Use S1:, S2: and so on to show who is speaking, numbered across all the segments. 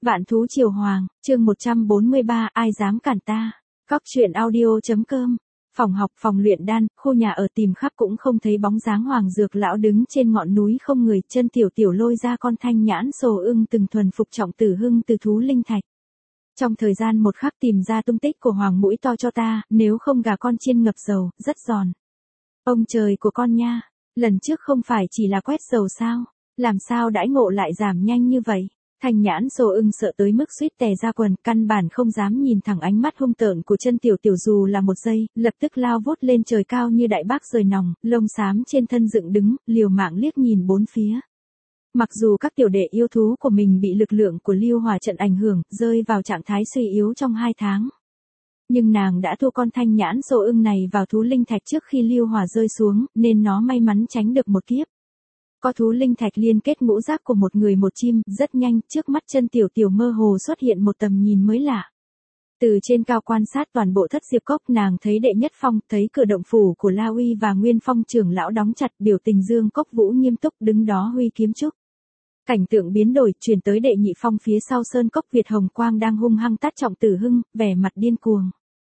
S1: Vạn thú triều hoàng, chương 143, ai dám cản ta. Cóc truyện audio.com. Phòng học, phòng luyện đan, khu nhà ở tìm khắp cũng không thấy bóng dáng Hoàng Dược lão đứng trên ngọn núi không người. Chân Tiểu Tiểu lôi ra con Thanh Nhãn Sồ Ưng từng thuần phục Trọng Tử Hưng từ thú linh thạch. Trong thời gian một khắc tìm ra tung tích của Hoàng mũi to cho ta, nếu không gà con chiên ngập dầu, rất giòn. Ông trời của con nha, lần trước không phải chỉ là quét dầu sao, làm sao đãi ngộ lại giảm nhanh như vậy. Thanh Nhãn Sồ Ưng sợ tới mức suýt tè ra quần, căn bản không dám nhìn thẳng ánh mắt hung tợn của Chân Tiểu Tiểu dù là một giây, lập tức lao vút lên trời cao như đại bác rời nòng, lông xám trên thân dựng đứng, liều mạng liếc nhìn bốn phía. Mặc dù các tiểu đệ yêu thú của mình bị lực lượng của Lưu Hỏa trận ảnh hưởng, rơi vào trạng thái suy yếu trong 2 tháng. Nhưng nàng đã thua con Thanh Nhãn Sồ Ưng này vào thú linh thạch trước khi Lưu Hỏa rơi xuống, nên nó may mắn tránh được một kiếp. Có thú linh thạch liên kết ngũ giác của một người một chim, rất nhanh, trước mắt Chân Tiểu Tiểu mơ hồ xuất hiện một tầm nhìn mới lạ. Từ trên cao quan sát toàn bộ Thất Diệp Cốc, nàng thấy Đệ Nhất Phong, thấy cửa động phủ của La Uy và Nguyên Phong trưởng lão đóng chặt, biểu tình Dương Cốc Vũ nghiêm túc đứng đó huy kiếm trúc. Cảnh tượng biến đổi, chuyển tới Đệ Nhị Phong phía sau sơn cốc, Việt Hồng Quang đang hung hăng tát Trọng Tử Hưng, vẻ mặt điên cuồng.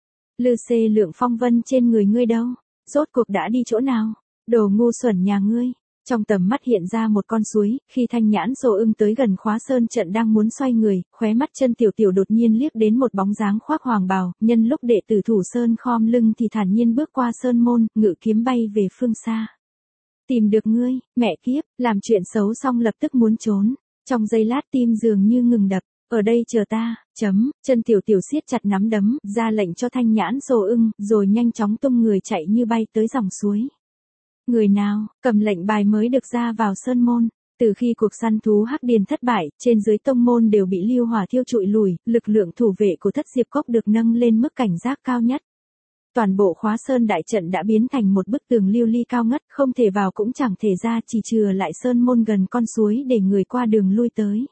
S1: Lư xê lượng phong vân trên người ngươi đâu? Rốt cuộc đã đi chỗ nào? Đồ ngu xuẩn nhà ngươi! Trong tầm mắt hiện ra một con suối, khi Thanh Nhãn Sồ Ưng tới gần khóa sơn trận đang muốn xoay người, khóe mắt Chân Tiểu Tiểu đột nhiên liếc đến một bóng dáng khoác hoàng bào, nhân lúc đệ tử thủ sơn khom lưng thì thản nhiên bước qua sơn môn, ngự kiếm bay về phương xa. Tìm được ngươi, mẹ kiếp, làm chuyện xấu xong lập tức muốn trốn. Trong giây lát tim dường như ngừng đập, ở đây chờ ta, Chân Tiểu Tiểu siết chặt nắm đấm, ra lệnh cho Thanh Nhãn Sồ Ưng, rồi nhanh chóng tung người chạy như bay tới dòng suối. Người nào, cầm lệnh bài mới được ra vào sơn môn. Từ khi cuộc săn thú Hắc Điền thất bại, trên dưới tông môn đều bị Lưu Hỏa thiêu trụi lùi, lực lượng thủ vệ của Thất Diệp Cốc được nâng lên mức cảnh giác cao nhất. Toàn bộ khóa sơn đại trận đã biến thành một bức tường lưu ly cao ngất, không thể vào cũng chẳng thể ra, chỉ chừa lại sơn môn gần con suối để người qua đường lui tới.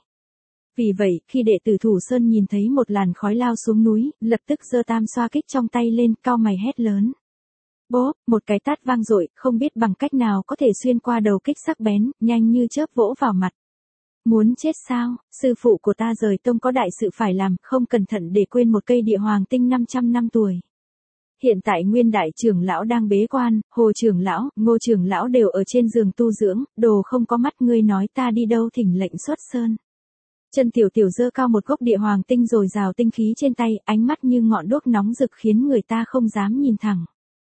S1: Vì vậy, khi đệ tử thủ sơn nhìn thấy một làn khói lao xuống núi, lập tức giơ tam xoa kích trong tay lên, cau mày hét lớn. Bốp, một cái tát vang dội, không biết bằng cách nào có thể xuyên qua đầu kích sắc bén, nhanh như chớp vỗ vào mặt. Muốn chết sao, sư phụ của ta rời tông có đại sự phải làm, không cẩn thận để quên một cây địa hoàng tinh 500 năm tuổi. Hiện tại Nguyên đại trưởng lão đang bế quan, Hồ trưởng lão, Ngô trưởng lão đều ở trên giường tu dưỡng, đồ không có mắt ngươi nói ta đi đâu thỉnh lệnh xuất sơn. Chân Tiểu Tiểu giơ cao một gốc địa hoàng tinh rồi rào tinh khí trên tay, ánh mắt như ngọn đuốc nóng rực khiến người ta không dám nhìn thẳng.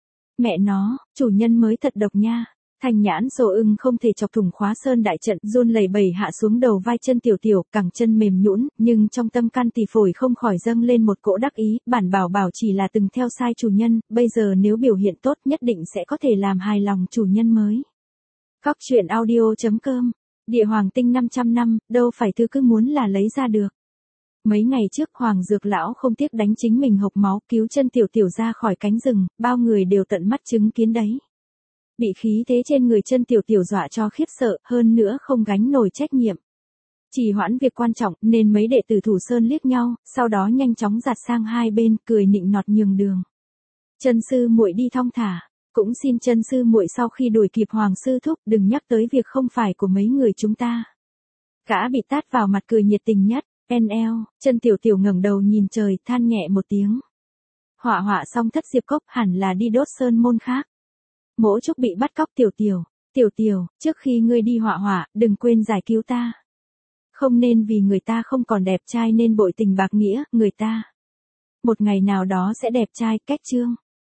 S1: Mẹ nó, chủ nhân mới thật độc nha. Thanh Nhãn Sồ Ưng không thể chọc thủng khóa sơn đại trận, run lẩy bẩy hạ xuống đầu vai Chân Tiểu Tiểu, cẳng chân mềm nhũn, nhưng trong tâm can tỳ phổi không khỏi dâng lên một cỗ đắc ý, bản bảo bảo chỉ là từng theo sai chủ nhân, bây giờ nếu biểu hiện tốt nhất định sẽ có thể làm hài lòng chủ nhân mới. Cóc truyện audio.com. Địa hoàng tinh 500 năm, đâu phải thứ cứ muốn là lấy ra được. Mấy ngày trước Hoàng Dược lão không tiếc đánh chính mình hộc máu cứu Chân Tiểu Tiểu ra khỏi cánh rừng, bao người đều tận mắt chứng kiến đấy. Bị khí thế trên người Chân Tiểu Tiểu dọa cho khiếp sợ, hơn nữa không gánh nổi trách nhiệm. Trì hoãn việc quan trọng nên mấy đệ tử thủ sơn liếc nhau, sau đó nhanh chóng giạt sang hai bên, cười nịnh nọt nhường đường. Chân sư muội đi thong thả, cũng xin Chân sư muội sau khi đuổi kịp Hoàng sư thúc đừng nhắc tới việc không phải của mấy người chúng ta. Gã bị tát vào mặt cười nhiệt tình nhất. NL, Chân Tiểu Tiểu ngẩng đầu nhìn trời, than nhẹ một tiếng. Họa họa xong Thất Diệp Cốc hẳn là đi đốt sơn môn khác. Mỗ Trúc bị bắt cóc. Tiểu Tiểu, trước khi ngươi đi họa họa, đừng quên giải cứu ta. Không nên vì người ta không còn đẹp trai nên bội tình bạc nghĩa, người ta một ngày nào đó sẽ đẹp trai, cách chương.